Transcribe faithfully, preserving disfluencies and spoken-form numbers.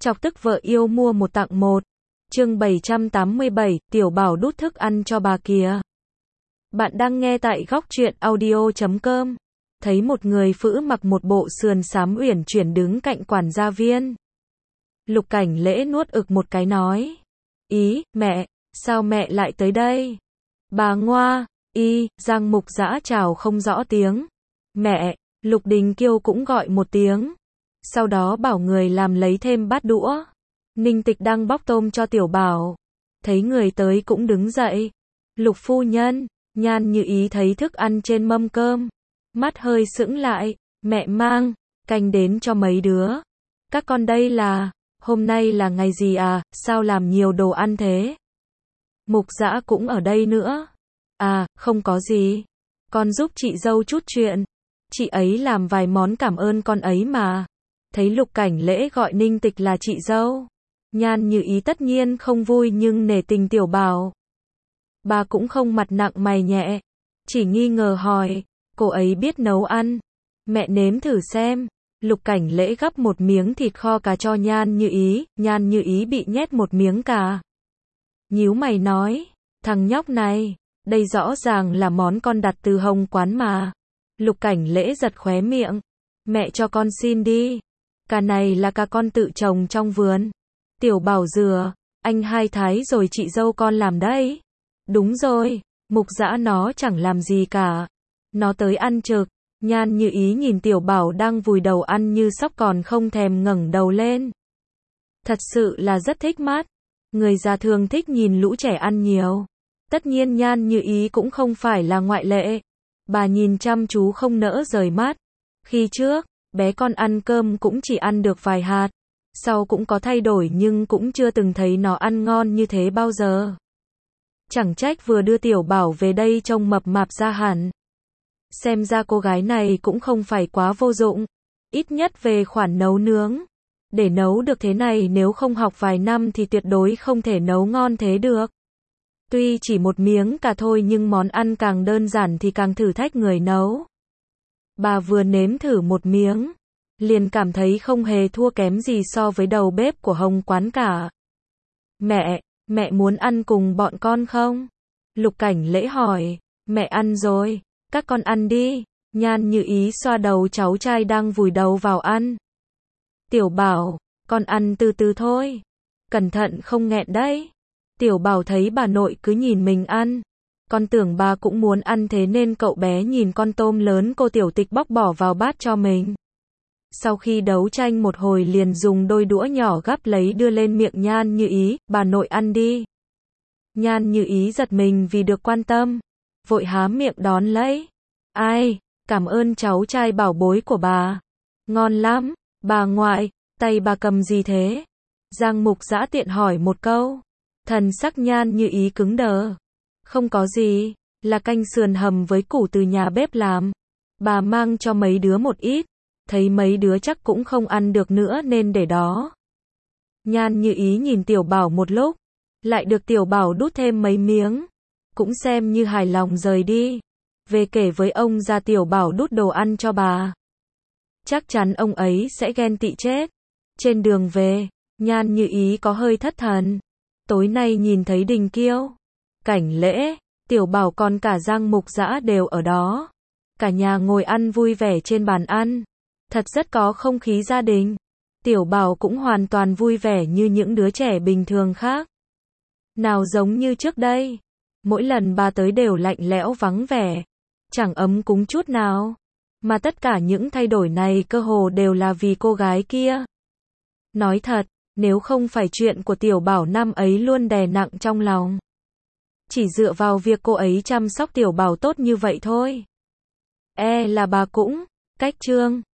Chọc tức vợ yêu mua một tặng một. Chương bảy trăm tám mươi bảy, Tiểu Bảo đút thức ăn cho bà kìa. Bạn đang nghe tại góc truyện audio chấm com. Thấy một người phụ mặc một bộ sườn xám uyển chuyển đứng cạnh quản gia viên. Lục Cảnh Lễ nuốt ực một cái nói. Ý, mẹ, sao mẹ lại tới đây? Bà ngoa, y, Giang Mục Dã chào không rõ tiếng. Mẹ, Lục Đình Kiêu cũng gọi một tiếng. Sau đó bảo người làm lấy thêm bát đũa. Ninh Tịch đang bóc tôm cho Tiểu Bảo. Thấy người tới cũng đứng dậy. Lục phu nhân, Nhan Như Ý thấy thức ăn trên mâm cơm. Mắt hơi sững lại, mẹ mang, canh đến cho mấy đứa. Các con đây là, hôm nay là ngày gì à, sao làm nhiều đồ ăn thế? Mục Dã cũng ở đây nữa. À, không có gì. Con giúp chị dâu chút chuyện. Chị ấy làm vài món cảm ơn con ấy mà. Thấy Lục Cảnh Lễ gọi Ninh Tịch là chị dâu. Nhan Như Ý tất nhiên không vui nhưng nể tình Tiểu Bảo. Bà cũng không mặt nặng mày nhẹ. Chỉ nghi ngờ hỏi, cô ấy biết nấu ăn. Mẹ nếm thử xem. Lục Cảnh Lễ gắp một miếng thịt kho cá cho Nhan Như Ý. Nhan Như Ý bị nhét một miếng cà. Nhíu mày nói, thằng nhóc này, đây rõ ràng là món con đặt từ Hồng quán mà. Lục Cảnh Lễ giật khóe miệng. Mẹ cho con xin đi. Cà này là cà con tự trồng trong vườn. Tiểu Bảo dừa, anh hai thái rồi chị dâu con làm đấy. Đúng rồi, Mục Dã nó chẳng làm gì cả. Nó tới ăn trực. Nhan Như Ý nhìn Tiểu Bảo đang vùi đầu ăn như sóc còn không thèm ngẩng đầu lên. Thật sự là rất thích mắt. Người già thường thích nhìn lũ trẻ ăn nhiều. Tất nhiên Nhan Như Ý cũng không phải là ngoại lệ. Bà nhìn chăm chú không nỡ rời mắt. Khi trước, bé con ăn cơm cũng chỉ ăn được vài hạt. Sau cũng có thay đổi nhưng cũng chưa từng thấy nó ăn ngon như thế bao giờ. Chẳng trách vừa đưa Tiểu Bảo về đây trông mập mạp ra hẳn. Xem ra cô gái này cũng không phải quá vô dụng. Ít nhất về khoản nấu nướng. Để nấu được thế này nếu không học vài năm thì tuyệt đối không thể nấu ngon thế được. Tuy chỉ một miếng cả thôi nhưng món ăn càng đơn giản thì càng thử thách người nấu. Bà vừa nếm thử một miếng, liền cảm thấy không hề thua kém gì so với đầu bếp của Hồng quán cả. Mẹ, mẹ muốn ăn cùng bọn con không? Lục Cảnh Lễ hỏi. Mẹ ăn rồi, các con ăn đi. Nhan Như Ý xoa đầu cháu trai đang vùi đầu vào ăn. Tiểu Bảo, con ăn từ từ thôi. Cẩn thận không nghẹn đấy. Tiểu Bảo thấy bà nội cứ nhìn mình ăn. Con tưởng bà cũng muốn ăn thế nên cậu bé nhìn con tôm lớn cô Tiểu Tịch bóc bỏ vào bát cho mình. Sau khi đấu tranh một hồi liền dùng đôi đũa nhỏ gắp lấy đưa lên miệng Nhan Như Ý, bà nội ăn đi. Nhan Như Ý giật mình vì được quan tâm. Vội há miệng đón lấy. Ai, cảm ơn cháu trai bảo bối của bà. Ngon lắm, bà ngoại, tay bà cầm gì thế? Giang Mục Dã tiện hỏi một câu. Thần sắc Nhan Như Ý cứng đờ. Không có gì, là canh sườn hầm với củ từ nhà bếp làm. Bà mang cho mấy đứa một ít, thấy mấy đứa chắc cũng không ăn được nữa nên để đó. Nhan Như Ý nhìn Tiểu Bảo một lúc, lại được Tiểu Bảo đút thêm mấy miếng, cũng xem như hài lòng rời đi. Về kể với ông ra Tiểu Bảo đút đồ ăn cho bà. Chắc chắn ông ấy sẽ ghen tị chết. Trên đường về, Nhan Như Ý có hơi thất thần. Tối nay nhìn thấy Đình Kiêu, Cảnh Lễ, Tiểu Bảo còn cả Giang Mục Dã đều ở đó. Cả nhà ngồi ăn vui vẻ trên bàn ăn. Thật rất có không khí gia đình. Tiểu Bảo cũng hoàn toàn vui vẻ như những đứa trẻ bình thường khác. Nào giống như trước đây. Mỗi lần bà tới đều lạnh lẽo vắng vẻ. Chẳng ấm cúng chút nào. Mà tất cả những thay đổi này cơ hồ đều là vì cô gái kia. Nói thật, nếu không phải chuyện của Tiểu Bảo năm ấy luôn đè nặng trong lòng. Chỉ dựa vào việc cô ấy chăm sóc Tiểu Bảo tốt như vậy thôi. E là bà cũng, cách chương.